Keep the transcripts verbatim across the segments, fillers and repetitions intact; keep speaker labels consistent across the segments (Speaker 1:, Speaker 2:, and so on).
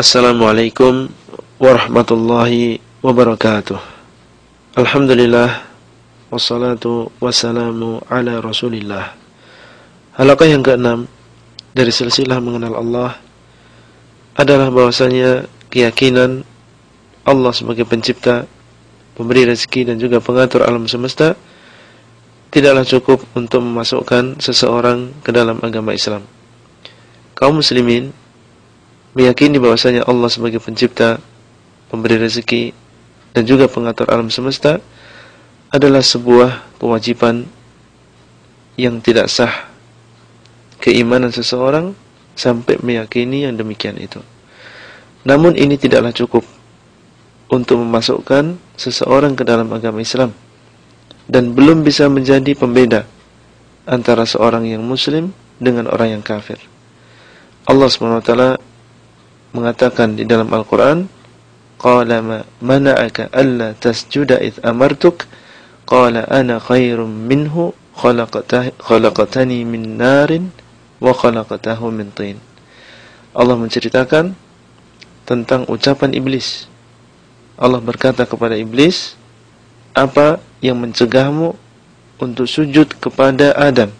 Speaker 1: Assalamualaikum warahmatullahi wabarakatuh. Alhamdulillah, wassalatu wassalamu ala rasulillah. Halaqah yang keenam dari silsilah mengenal Allah adalah bahwasanya keyakinan Allah sebagai pencipta, pemberi rezeki dan juga pengatur alam semesta tidaklah cukup untuk memasukkan seseorang ke dalam agama Islam. Kaum muslimin meyakini bahwasanya Allah sebagai pencipta, pemberi rezeki dan juga pengatur alam semesta adalah sebuah kewajiban yang tidak sah keimanan seseorang sampai meyakini yang demikian itu. Namun ini tidaklah cukup untuk memasukkan seseorang ke dalam agama Islam dan belum bisa menjadi pembeda antara seorang yang muslim dengan orang yang kafir. Allah subhanahu wa taala mengatakan di dalam Al-Quran, qala ma mana'aka alla tasjuda id amartuk qala ana khairum minhu khalaqtani min narin wa khalaqtahu min tin. Allah menceritakan tentang ucapan iblis. Allah berkata kepada iblis, apa yang mencegahmu untuk sujud kepada Adam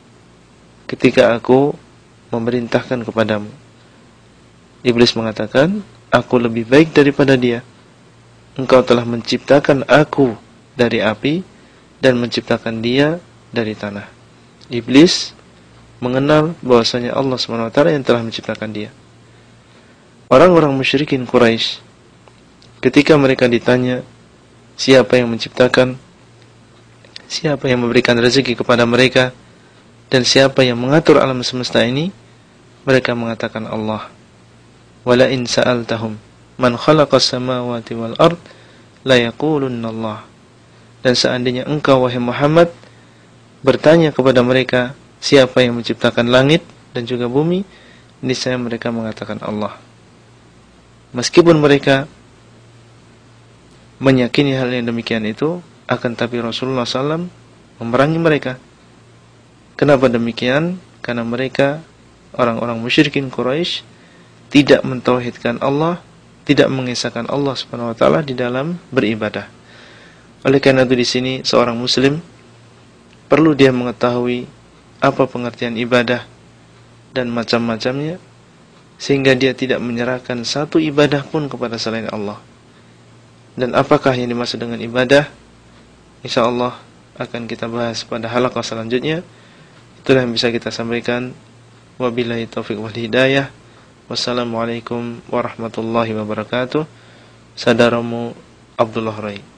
Speaker 1: ketika aku memerintahkan kepadamu? Iblis mengatakan, aku lebih baik daripada dia. Engkau telah menciptakan aku dari api dan menciptakan dia dari tanah. Iblis mengenal bahwasanya Allah subhanahu wa taala yang telah menciptakan dia. Orang-orang musyrikin Quraisy ketika mereka ditanya siapa yang menciptakan, siapa yang memberikan rezeki kepada mereka, dan siapa yang mengatur alam semesta ini, mereka mengatakan Allah. Wala in sa'altahum man khalaqas samawati wal ard la yaqulunna Allah. Dan seandainya engkau wahai Muhammad bertanya kepada mereka siapa yang menciptakan langit dan juga bumi, niscaya mereka mengatakan Allah. Meskipun mereka meyakini hal yang demikian itu, akan tapi Rasulullah sallallahu alaihi wasallam memerangi mereka. Kenapa demikian? Karena mereka orang-orang musyrikin Quraisy tidak mentauhidkan Allah, tidak mengesahkan Allah subhanahu wa taala di dalam beribadah. Oleh karena itu di sini seorang muslim perlu dia mengetahui apa pengertian ibadah dan macam-macamnya, sehingga dia tidak menyerahkan satu ibadah pun kepada selain Allah. Dan apakah yang dimaksud dengan ibadah? Insyaallah akan kita bahas pada halaqah selanjutnya. Itulah yang bisa kita sampaikan. Wabillahi taufiq wal hidayah. Wassalamualaikum warahmatullahi wabarakatuh. Saudaramu Abdullah Rai.